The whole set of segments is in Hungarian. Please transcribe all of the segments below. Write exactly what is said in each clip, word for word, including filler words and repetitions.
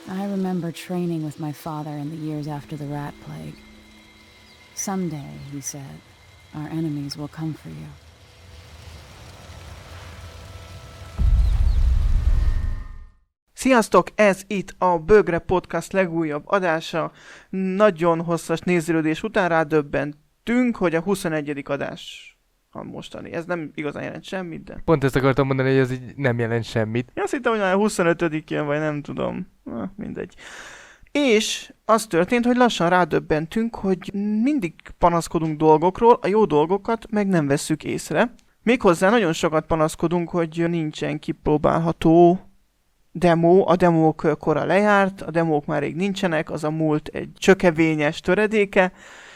I remember training with my father in the years after the rat plague. Someday, he said, our enemies will come for you. Sziasztok! Ez itt a Bögre Podcast legújabb adása. Nagyon hosszas nézőlődés után rádöbbentünk, hogy a huszonegyedik adás a mostani. Ez nem igazán jelent semmit, de... Pont ezt akartam mondani, hogy ez így nem jelent semmit. Én azt hittem, hogy már a huszonötödikén, vagy nem tudom. Na, mindegy. És az történt, hogy lassan rádöbbentünk, hogy mindig panaszkodunk dolgokról, a jó dolgokat meg nem vesszük észre. Méghozzá nagyon sokat panaszkodunk, hogy nincsen kipróbálható demo, a demók kora lejárt, a demók már rég nincsenek, az a múlt egy csökevényes töredéke,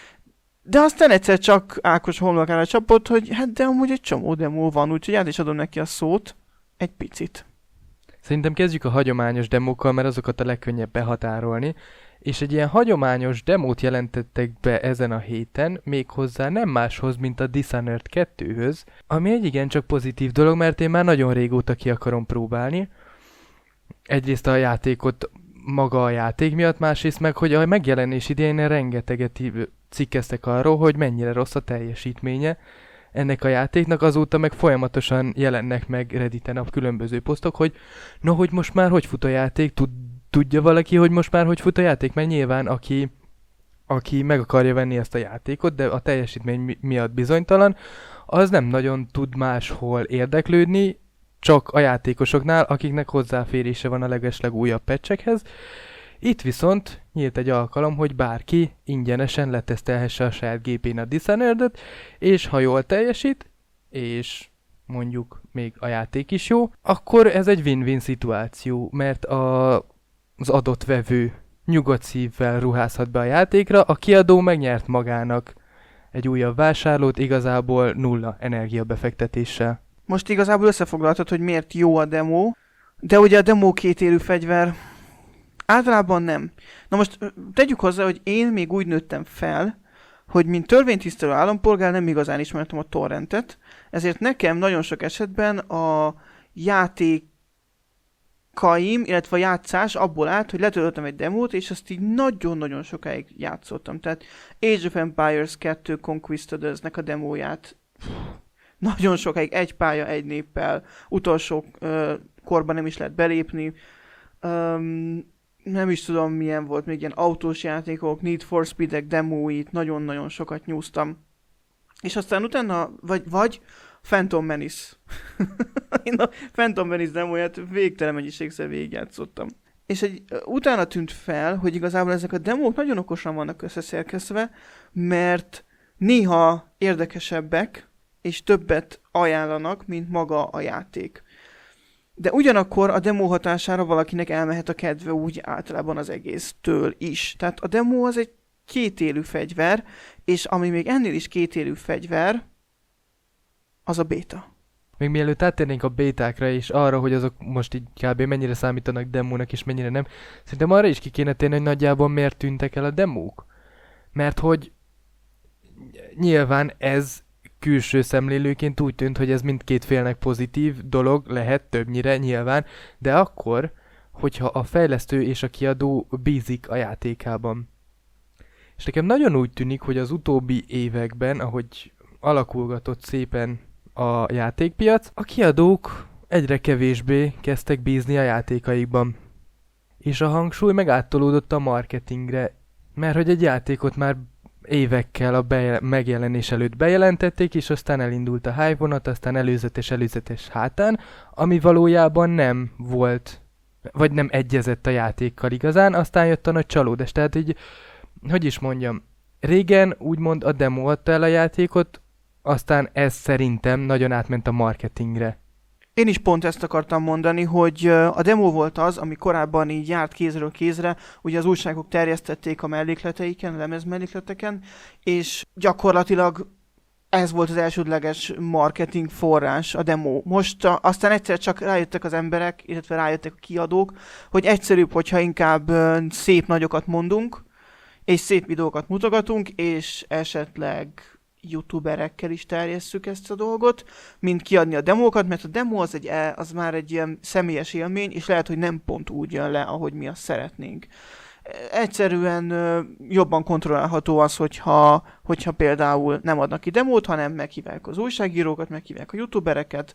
de aztán egyszer csak Ákos homlokára csapott, hogy hát de amúgy egy csomó demo van, úgyhogy át is adom neki a szót egy picit. Szerintem kezdjük a hagyományos demókkal, mert azokat a legkönnyebb behatárolni, és egy ilyen hagyományos demót jelentettek be ezen a héten, méghozzá nem máshoz, mint a Dishonored kettőhöz, ami egy igencsak pozitív dolog, mert én már nagyon régóta ki akarom próbálni. Egyrészt a játékot maga a játék miatt, másrészt meg, hogy a megjelenés idején rengeteget cikkeztek arról, hogy mennyire rossz a teljesítménye ennek a játéknak, azóta meg folyamatosan jelennek meg Redditen a különböző posztok, hogy no, hogy most már hogy fut a játék, Tud, tudja valaki, hogy most már hogy fut a játék, mert nyilván aki, aki meg akarja venni ezt a játékot, de a teljesítmény mi- miatt bizonytalan, az nem nagyon tud máshol érdeklődni, csak a játékosoknál, akiknek hozzáférése van a legeslegújabb patchekhez. Itt viszont nyílt egy alkalom, hogy bárki ingyenesen letesztelhesse a saját gépén a Dishonored-et, és ha jól teljesít, és mondjuk még a játék is jó, akkor ez egy win-win szituáció, mert a, az adott vevő nyugodt szívvel ruházhat be a játékra, a kiadó megnyert magának egy újabb vásárlót igazából nulla energiabefektetéssel. Most igazából összefoglaltad, hogy miért jó a demo, de ugye a demo kétélű fegyver általában nem. Na most tegyük hozzá, hogy én még úgy nőttem fel, hogy mint törvénytisztelő állampolgár nem igazán ismertem a torrentet, ezért nekem nagyon sok esetben a játékaim, illetve a játszás abból állt, hogy letöltöttem egy demót, és azt így nagyon-nagyon sokáig játszottam. Tehát Age of Empires kettő Conquistadors-nek a demóját nagyon sokáig egy pálya, egy néppel, utolsó ö, korban nem is lehet belépni. Öm, nem is tudom milyen volt, még ilyen autós játékok, Need for Speed-ek demóit, nagyon-nagyon sokat nyúztam. És aztán utána, vagy, vagy Phantom Menace. Én a Phantom Menace demóját végtelen mennyiségszer végigjátszottam. És egy, utána tűnt fel, hogy igazából ezek a demók nagyon okosan vannak összeszerkesztve, mert néha érdekesebbek, és többet ajánlanak, mint maga a játék. De ugyanakkor a demo hatására valakinek elmehet a kedve úgy általában az egésztől is. Tehát a demo az egy kétélű fegyver, és ami még ennél is kétélű fegyver, az a béta. Még mielőtt áttérnénk a bétákra és arra, hogy azok most így kb. Mennyire számítanak demónak és mennyire nem, szerintem arra is ki kéne térni, hogy nagyjából miért tűntek el a demók. Mert hogy nyilván ez külső szemlélőként úgy tűnt, hogy ez mindkét félnek pozitív dolog lehet többnyire nyilván, de akkor, hogyha a fejlesztő és a kiadó bízik a játékában. És nekem nagyon úgy tűnik, hogy az utóbbi években, ahogy alakulgatott szépen a játékpiac, a kiadók egyre kevésbé kezdtek bízni a játékaikban. És a hangsúly meg áttolódott a marketingre, mert hogy egy játékot már évekkel a bejel- megjelenés előtt bejelentették, és aztán elindult a hype vonat, aztán előzetes előzetes hátán, ami valójában nem volt, vagy nem egyezett a játékkal igazán, aztán jött a nagy csalódás. Tehát így, hogy is mondjam, régen úgymond a demo adta el a játékot, aztán ez szerintem nagyon átment a marketingre. Én is pont ezt akartam mondani, hogy a demo volt az, ami korábban így járt kézről kézre, ugye az újságok terjesztették a mellékleteiken, a lemez mellékleteken, és gyakorlatilag ez volt az elsődleges marketing forrás, a demo. Most a, aztán egyszer csak rájöttek az emberek, illetve rájöttek a kiadók, hogy egyszerűbb, hogyha inkább szép nagyokat mondunk, és szép videókat mutogatunk, és esetleg youtuberekkel is terjesszük ezt a dolgot, mint kiadni a demókat, mert a demo az, egy, az már egy ilyen személyes élmény, és lehet, hogy nem pont úgy jön le, ahogy mi azt szeretnénk. Egyszerűen jobban kontrollálható az, hogyha, hogyha például nem adnak ki demót, hanem meghívják az újságírókat, meghívják a youtubereket.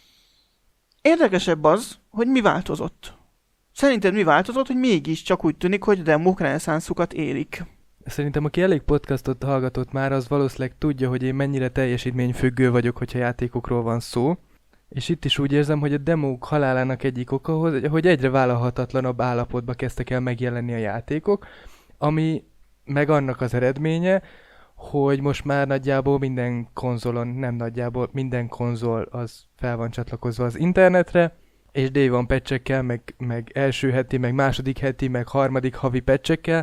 Érdekesebb az, hogy mi változott. Szerinted mi változott, hogy mégis csak úgy tűnik, hogy a demók reneszánszukat érik? Szerintem aki elég podcastot hallgatott már, az valószínűleg tudja, hogy én mennyire teljesítményfüggő vagyok, hogyha játékokról van szó. És itt is úgy érzem, hogy a demók halálának egyik oka, hogy egyre vállalhatatlanabb állapotba kezdtek el megjelenni a játékok, ami meg annak az eredménye, hogy most már nagyjából minden konzolon, nem nagyjából, minden konzol az fel van csatlakozva az internetre, és day one patchekkel, meg, meg első heti, meg második heti, meg harmadik havi patchekkel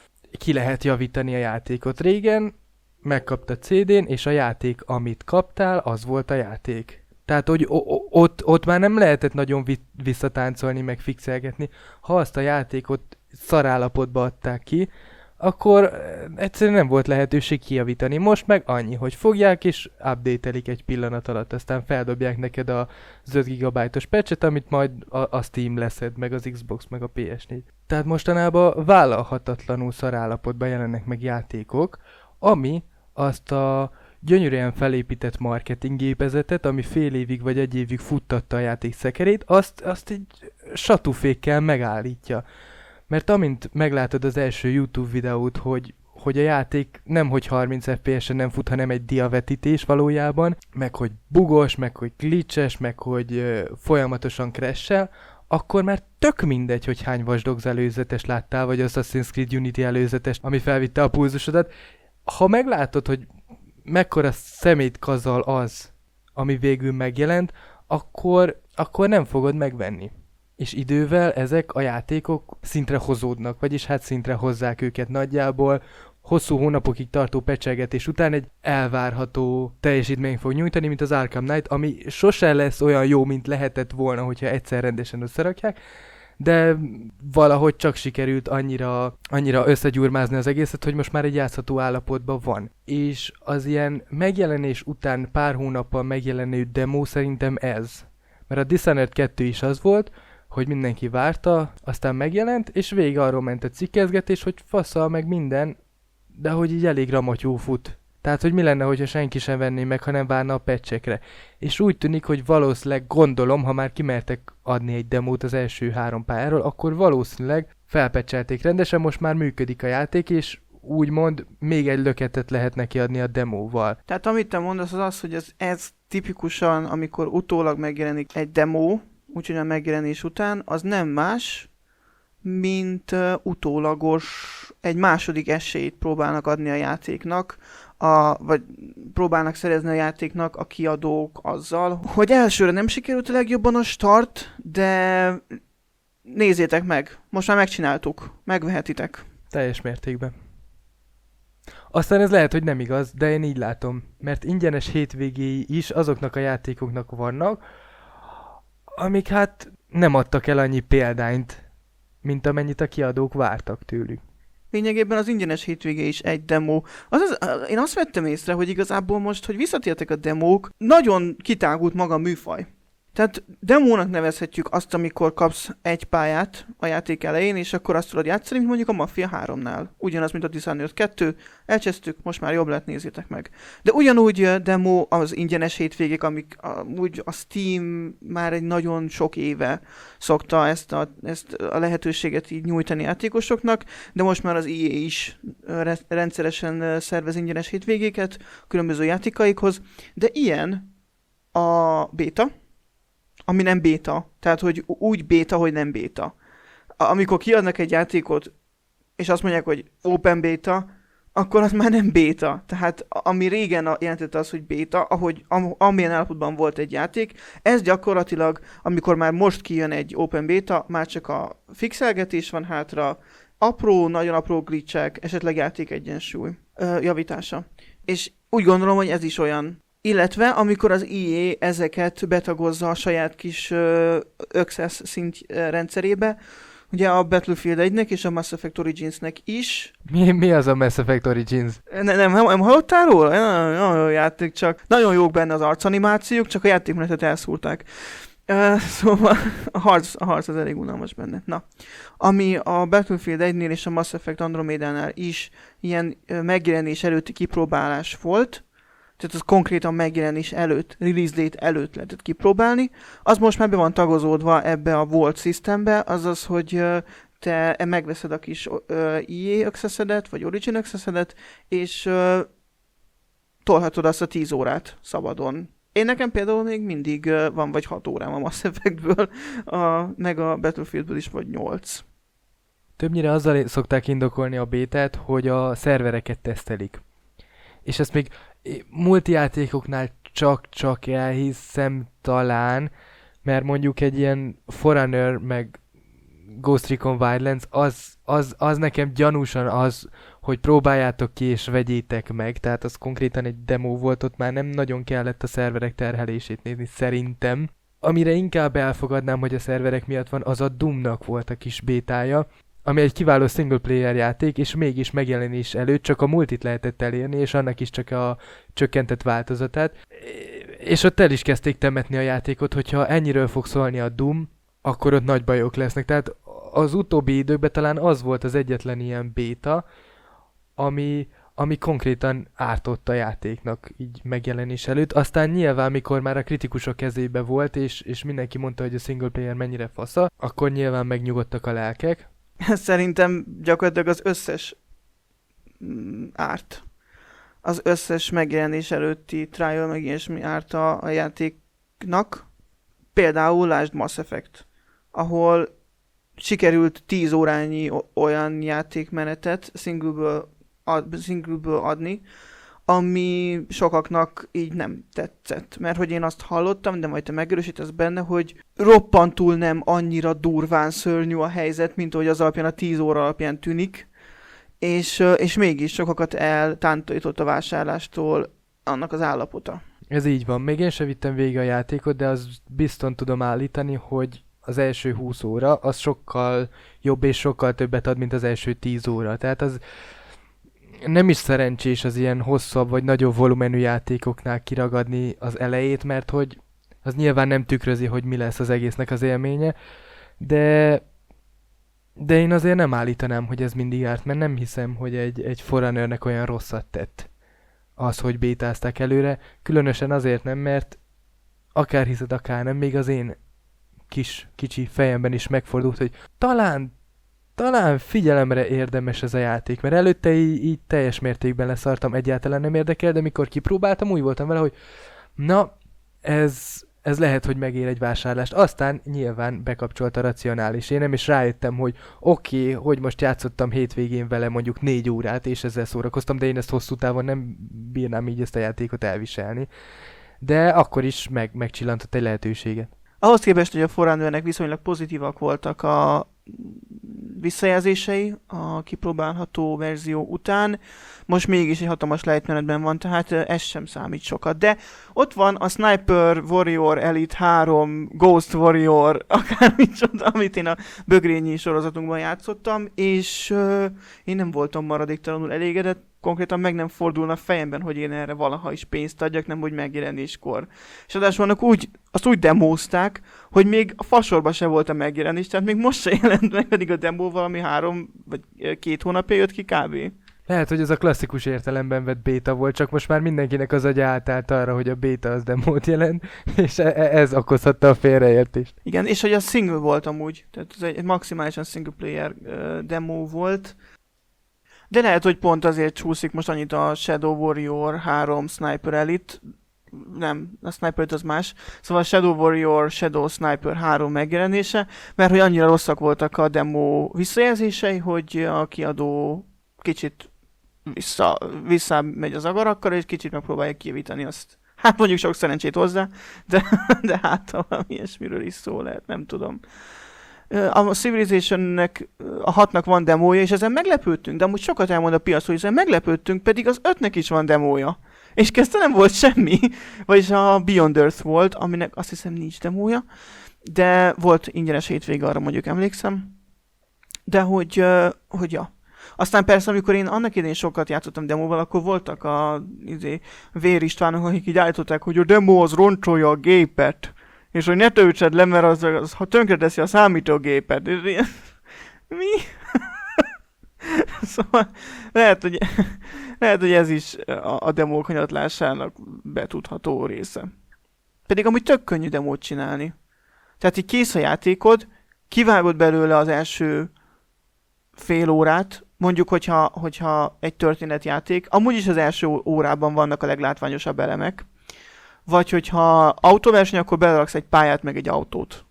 ki lehet javítani a játékot. Régen megkapta cé dén, és a játék, amit kaptál, az volt a játék. Tehát, hogy ott, ott már nem lehetett nagyon vi- visszatáncolni, meg fixelgetni. Ha azt a játékot szarállapotba adták ki, akkor egyszerűen nem volt lehetőség kijavítani. Most meg annyi, hogy fogják és update-elik egy pillanat alatt, aztán feldobják neked az öt gigabájtos patchet, amit majd a, a Steam leszed, meg az Xbox, meg a pé es négy. Tehát mostanában vállalhatatlanul szarállapotban jelennek meg játékok, ami azt a gyönyörűen felépített marketinggépezetet, ami fél évig vagy egy évig futtatta a játék szekerét, azt, azt egy satúfékkel megállítja. Mert amint meglátod az első YouTube videót, hogy, hogy a játék nem hogy harminc ef pé es-en nem fut, hanem egy diavetítés valójában, meg hogy bugos, meg hogy glitches, meg hogy ö, folyamatosan crash-el, akkor már tök mindegy, hogy hány Watch Dogs előzetes láttál, vagy Assassin's Creed Unity előzetes, ami felvitte a pulzusodat. Ha meglátod, hogy mekkora szemétkazal az, ami végül megjelent, akkor, akkor nem fogod megvenni. És idővel ezek a játékok szintre hozódnak, vagyis hát szintre hozzák őket nagyjából, hosszú hónapokig tartó pecselgetés után egy elvárható teljesítményt fog nyújtani, mint az Arkham Knight, ami sose lesz olyan jó, mint lehetett volna, hogyha egyszer rendesen összerakják, de valahogy csak sikerült annyira, annyira összegyurmázni az egészet, hogy most már egy játszható állapotban van. És az ilyen megjelenés után pár hónappal megjelenő demo szerintem ez. Mert a Dishonored kettő is az volt, hogy mindenki várta, aztán megjelent, és végig arról ment a cikkezgetés, hogy faszal meg minden, de hogy így elég ramatyú fut. Tehát, hogy mi lenne, hogyha senki sem venné meg, ha nem várna a patchekre. És úgy tűnik, hogy valószínűleg gondolom, ha már kimertek adni egy demót az első három pályáról, akkor valószínűleg felpecselték rendesen, most már működik a játék, és úgymond még egy löketet lehet neki adni a demóval. Tehát amit te mondasz az az, hogy ez, ez tipikusan, amikor utólag megjelenik egy demo, úgyhogy a megjelenés után, az nem más, mint uh, utólagos, egy második esélyt próbálnak adni a játéknak, a, vagy próbálnak szerezni a játéknak a kiadók azzal, hogy elsőre nem sikerült a legjobban a start, de nézzétek meg, most már megcsináltuk, megvehetitek. Teljes mértékben. Aztán ez lehet, hogy nem igaz, de én így látom, mert ingyenes hétvégéi is azoknak a játékoknak vannak, amik hát nem adtak el annyi példányt, mint amennyit a kiadók vártak tőlük. Lényegében az ingyenes hétvégé is egy demo. Azaz, én azt vettem észre, hogy igazából most, hogy visszatértek a demók, nagyon kitágult maga a műfaj. Tehát demónak nevezhetjük azt, amikor kapsz egy pályát a játék elején, és akkor azt tudod játszani, mint mondjuk a Mafia háromnál. Ugyanaz, mint a Dishonored kettő, elcsesztük, most már jobb lett, nézzétek meg. De ugyanúgy demo az ingyenes hétvégék, amik úgy a Steam már egy nagyon sok éve szokta ezt a, ezt a lehetőséget így nyújtani játékosoknak, de most már az í á is rendszeresen szervez ingyenes hétvégéket különböző játékaikhoz, de ilyen a béta, ami nem béta, tehát hogy úgy béta, hogy nem béta. Amikor kiadnak egy játékot, és azt mondják, hogy open beta, akkor az már nem béta. Tehát ami régen jelentette az, hogy béta, ahogy am- amilyen állapotban volt egy játék, ez gyakorlatilag, amikor már most kijön egy open beta, már csak a fixelgetés van hátra, apró, nagyon apró glitchek, esetleg játék egyensúly ö, javítása. És úgy gondolom, hogy ez is olyan. Illetve, amikor az í á ezeket betagozza a saját kis uh, Access szint rendszerébe, Ugye a Battlefield egynek és a Mass Effect Originsnek is. Mi, mi az a Mass Effect Origins? Ne, nem, nem, nem hallottál róla? Nagyon, nagyon jó játék, csak nagyon jók benne az arcanimációk, csak a játékmenetet elszúrták. Uh, szóval a harc, a harc az elég unalmas benne. Na, ami a Battlefield egynél és a Mass Effect Andromedánál is ilyen uh, megjelenés előtti kipróbálás volt, tehát az konkrétan megjelenés előtt, release date előtt lehetett kipróbálni, az most már be van tagozódva ebbe a Vault Systembe, azaz, hogy uh, te megveszed a kis uh, E A Access-edet, vagy Origin Access-edet, és uh, tolhatod azt a tíz órát szabadon. Én nekem például még mindig uh, van vagy hat órám a Mass Effectből, a, meg a Battlefieldből is vagy nyolc. Többnyire azzal szokták indokolni a bétát, hogy a szervereket tesztelik. És ezt még multijátékoknál csak-csak elhiszem talán, mert mondjuk egy ilyen Forerunner meg Ghost Recon Wildlands, az, az, az nekem gyanúsan az, hogy próbáljátok ki és vegyétek meg, tehát az konkrétan egy demo volt, ott már nem nagyon kellett a szerverek terhelését nézni, szerintem. Amire inkább elfogadnám, hogy a szerverek miatt van, az a Doomnak volt a kis bétája, ami egy kiváló single player játék, és mégis megjelenés előtt csak a multit lehetett elérni, és annak is csak a csökkentett változatát. És ott el is kezdték temetni a játékot, hogyha ennyiről fog szólni a Doom, akkor ott nagy bajok lesznek. Tehát az utóbbi időkben talán az volt az egyetlen ilyen béta, ami, ami konkrétan ártott a játéknak így megjelenés előtt. Aztán nyilván, mikor már a kritikusok kezébe volt, és, és mindenki mondta, hogy a single player mennyire fasza, akkor nyilván megnyugodtak a lelkek. Szerintem gyakorlatilag az összes mm, árt, az összes megjelenés előtti trial meg ilyesmi árt a, a játéknak. Például lásd Mass Effect, ahol sikerült tíz órányi olyan játékmenetet singleből, ad, singleből adni, ami sokaknak így nem tetszett. Mert hogy én azt hallottam, de majd te megerősítesz benne, hogy roppantul nem annyira durván szörnyű a helyzet, mint ahogy az alapján a tíz óra alapján tűnik, és, és mégis sokakat eltántorított a vásárlástól annak az állapota. Ez így van. Még én sem vittem végig a játékot, de az bizton tudom állítani, hogy az első húsz óra az sokkal jobb és sokkal többet ad, mint az első tíz óra. Tehát az nem is szerencsés az ilyen hosszabb vagy nagyobb volumenű játékoknál kiragadni az elejét, mert hogy az nyilván nem tükrözi, hogy mi lesz az egésznek az élménye, de, de én azért nem állítanám, hogy ez mindig árt, mert nem hiszem, hogy egy, egy Forerunnernek olyan rosszat tett az, hogy bétázták előre, különösen azért nem, mert akár hiszed, akár nem, még az én kis, kicsi fejemben is megfordult, hogy talán Talán figyelemre érdemes ez a játék, mert előtte így, így teljes mértékben leszartam, egyáltalán nem érdekel, de mikor kipróbáltam, úgy voltam vele, hogy na, ez, ez lehet, hogy megér egy vásárlást. Aztán nyilván bekapcsolt a racionális énem, és rájöttem, hogy oké, okay, hogy most játszottam hétvégén vele mondjuk négy órát, és ezzel szórakoztam, de én ezt hosszú távon nem bírnám így ezt a játékot elviselni. De akkor is meg, megcsillantott egy lehetőséget. Ahhoz képest, hogy a Forerunnernek viszonylag pozitívak voltak a visszajelzései a kipróbálható verzió után, most mégis egy hatalmas lejtmenetben van, tehát ez sem számít sokat. De ott van a Sniper Warrior Elite három, Ghost Warrior, akármicsoda, amit én a bögrényi sorozatunkban játszottam, és uh, én nem voltam maradéktalanul elégedett, konkrétan meg nem fordulna a fejemben, hogy én erre valaha is pénzt adjak, nem hogy megjelenéskor. És adásul úgy, azt úgy demózták, hogy még a fasorba se volt a megjelenés, tehát még most se jelent meg, pedig a demo valami három vagy két hónapja jött ki kb. Lehet, hogy ez a klasszikus értelemben vett béta volt, csak most már mindenkinek az agya átállt arra, hogy a béta az demót jelent, és ez okozhatta a félreértést. Igen, és hogy a single volt amúgy, tehát ez egy maximálisan single player uh, demo volt, de lehet, hogy pont azért csúszik most annyit a Shadow Warrior három Sniper Elite, nem, a Sniper Elite az más, szóval a Shadow Warrior Shadow Sniper három megjelenése, mert hogy annyira rosszak voltak a demo visszajelzései, hogy a kiadó kicsit vissza, vissza megy az agarakkal, és kicsit megpróbálja kijavítani azt. Hát mondjuk sok szerencsét hozzá, de, de hát valami ilyesmiről is szó lehet, nem tudom. A Civilizationnek, a hatnak van demója, és ezen meglepődtünk, de amúgy sokat elmond a piac, hogy ezen meglepődtünk, pedig az ötnek is van demója. És kezdte nem volt semmi, vagyis a Beyond Earth volt, aminek azt hiszem nincs demója, de volt ingyenes hétvége, arra mondjuk emlékszem. De hogy, uh, hogy ja. Aztán persze, amikor én annak idején sokat játszottam demóval, akkor voltak a izé, Vér Istvánok, akik így állították, hogy a demo az roncsolja a gépet, és hogy ne töltsed le, mert az, az ha tönkreteszi a számítógépet. És ilyen, mi? Szóval lehet, hogy, lehet, hogy ez is a, a demók hanyatlásának betudható része. Pedig amúgy tök könnyű demót csinálni. Tehát így kész a játékod, kivágod belőle az első fél órát, mondjuk, hogyha, hogyha egy történetjáték, amúgy is az első órában vannak a leglátványosabb elemek, vagy hogyha autóverseny, akkor beleraksz egy pályát, meg egy autót.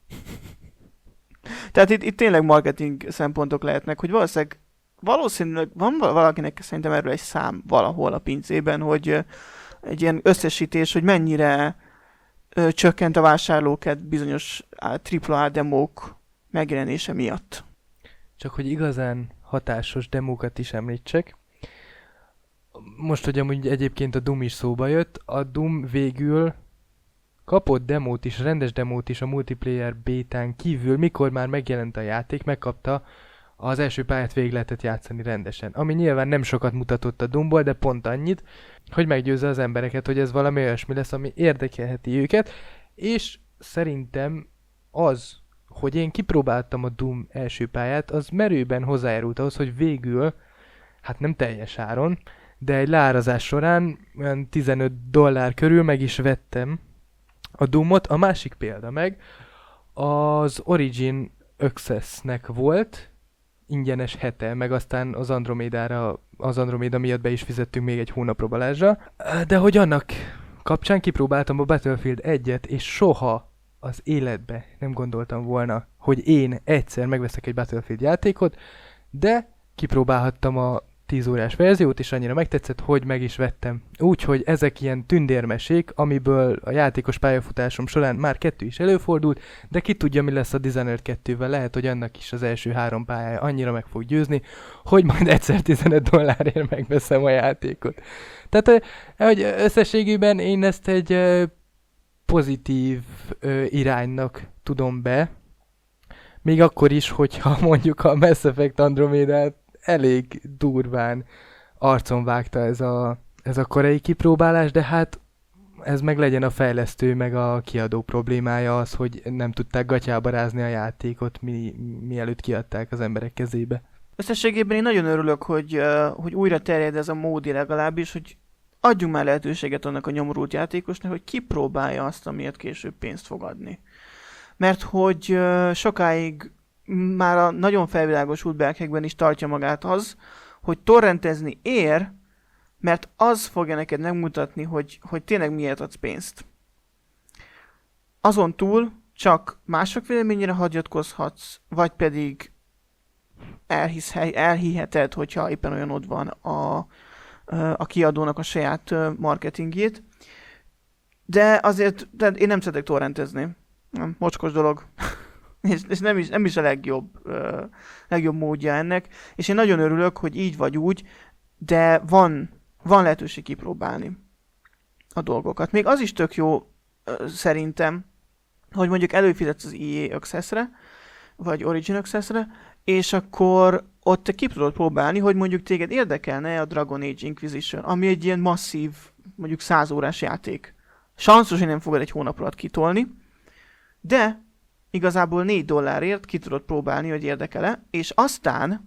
Tehát itt, itt tényleg marketing szempontok lehetnek, hogy valószínűleg, valószínűleg van valakinek szerintem erről egy szám valahol a pincében, hogy egy ilyen összesítés, hogy mennyire ö, csökkent a vásárlókedv bizonyos á á á demók megjelenése miatt. Csak hogy igazán hatásos demókat is említsek. Most, hogy amúgy egyébként a Doom is szóba jött, a Doom végül kapott demót is, rendes demót is a multiplayer bétán kívül, mikor már megjelent a játék, megkapta az első pályát, végig lehetett játszani rendesen. Ami nyilván nem sokat mutatott a Doomból, de pont annyit, hogy meggyőzze az embereket, hogy ez valami olyasmi lesz, ami érdekelheti őket, és szerintem az, hogy én kipróbáltam a Doom első pályát, az merőben hozzájárult ahhoz, hogy végül, hát nem teljes áron, de egy leárazás során olyan tizenöt dollár körül meg is vettem a Doomot. A másik példa meg az Origin Access-nek volt ingyenes hete, meg aztán az Andromédára, az Androméda miatt be is fizettünk még egy hónapra Balázsra, de hogy annak kapcsán kipróbáltam a Battlefield egyet, és soha az életbe nem gondoltam volna, hogy én egyszer megveszek egy Battlefield játékot, de kipróbálhattam a tíz órás verziót, és annyira megtetszett, hogy meg is vettem. Úgyhogy ezek ilyen tündérmesék, amiből a játékos pályafutásom során már kettő is előfordult, de ki tudja, mi lesz a Dishonored kettővel, lehet, hogy annak is az első három pályája annyira meg fog győzni, hogy majd egyszer tizenöt dollárért megveszem a játékot. Tehát, hogy összességében én ezt egy pozitív ö, iránynak tudom be, még akkor is, hogyha mondjuk a Mass Effect Andromedát elég durván arcon vágta ez a, ez a korai kipróbálás, de hát ez meg legyen a fejlesztő, meg a kiadó problémája az, hogy nem tudták gatyába rázni a játékot, mi, mielőtt kiadták az emberek kezébe. Összességében én nagyon örülök, hogy, uh, hogy újra terjed ez a módi legalábbis, hogy adjunk már lehetőséget annak a nyomorult játékosnak, hogy kipróbálja azt, amiért később pénzt fog adni. Mert hogy uh, sokáig már a nagyon felvilágosult berkekben is tartja magát az, hogy torrentezni ér, mert az fogja neked megmutatni, hogy, hogy tényleg miért adsz pénzt. Azon túl csak mások véleményére hagyatkozhatsz, vagy pedig elhisz, elhiheted, hogyha éppen olyan ott van a, a kiadónak a saját marketingjét. De azért de én nem szeretek torrentezni. Nem, mocskos dolog. és és nem, is, nem is a legjobb, uh, legjobb módja ennek. És én nagyon örülök, hogy így vagy úgy, de van, van lehetőség kipróbálni a dolgokat. Még az is tök jó uh, szerintem, hogy mondjuk előfizetsz az í á Access-re, vagy Origin Access-re, és akkor ott te ki tudod próbálni, hogy mondjuk téged érdekelne a Dragon Age Inquisition, ami egy ilyen masszív, mondjuk száz órás játék. Sanszos, hogy nem fogod egy hónap alatt kitolni, de igazából négy dollárért ki tudod próbálni, hogy érdekel-e, és aztán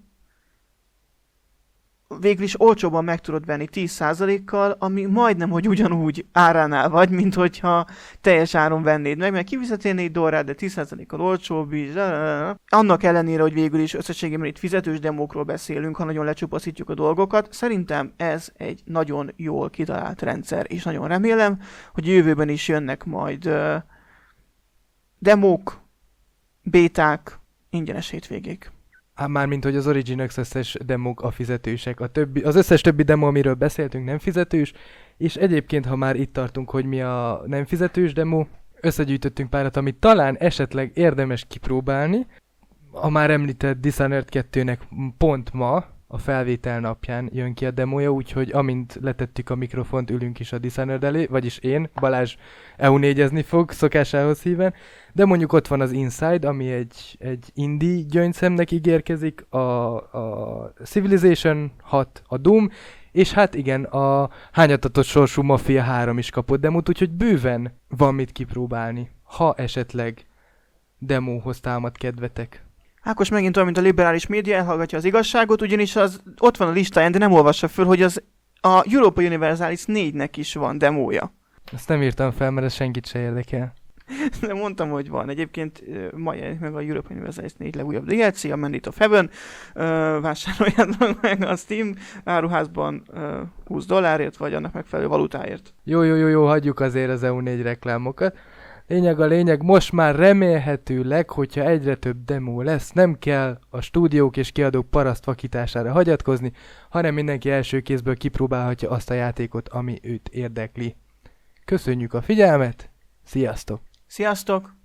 végül is olcsóban meg tudod venni tíz százalékkal, ami majdnem, hogy ugyanúgy áránál vagy, mint hogyha teljes áron vennéd meg, mert kifizetél négy dollár, de tíz százalékkal olcsóbb is. Annak ellenére, hogy végül is összességében itt fizetős demókról beszélünk, ha nagyon lecsupaszítjuk a dolgokat, szerintem ez egy nagyon jól kitalált rendszer, és nagyon remélem, hogy jövőben is jönnek majd uh, demók, béták, ingyenes hétvégék. Hát már mint hogy az Origin Access-es demók a fizetősek, a többi, az összes többi demo, amiről beszéltünk, nem fizetős, és egyébként, ha már itt tartunk, hogy mi a nem fizetős demo, összegyűjtöttünk párat, amit talán esetleg érdemes kipróbálni. A már említett Dishonored kettőnek pont ma, a felvétel napján jön ki a demója, úgyhogy amint letettük a mikrofont, ülünk is a Dishonored elé, vagyis én, Balázs é u négyezni fog, szokásához híven, De mondjuk ott van az Inside, ami egy, egy indie gyöngyszemnek ígérkezik, a, a Civilization hat, a Doom, és hát igen, a hányatatott sorsú Mafia három is kapott demót, úgyhogy bőven van mit kipróbálni, ha esetleg demóhoz támad kedvetek. Ákos megint olyan, mint a liberális média, elhallgatja az igazságot, ugyanis az ott van a listáján, de nem olvassa föl, hogy az a Europa Universalis négynek is van demója. Ezt nem írtam fel, mert ez senkit se érdekel. De mondtam, hogy van. Egyébként ma jelenik meg a Europa Universalis négy legújabb dé el cé, a Mandate of Heaven. Vásároljátok meg a Steam áruházban ö, húsz dollárért, vagy annak megfelelő valutáért. Jó, jó, jó, jó, hagyjuk azért az E U négy reklámokat. Lényeg a lényeg, most már remélhetőleg, hogyha egyre több demo lesz, nem kell a stúdiók és kiadók paraszt vakítására hagyatkozni, hanem mindenki első kézből kipróbálhatja azt a játékot, ami őt érdekli. Köszönjük a figyelmet, sziasztok! Sziasztok!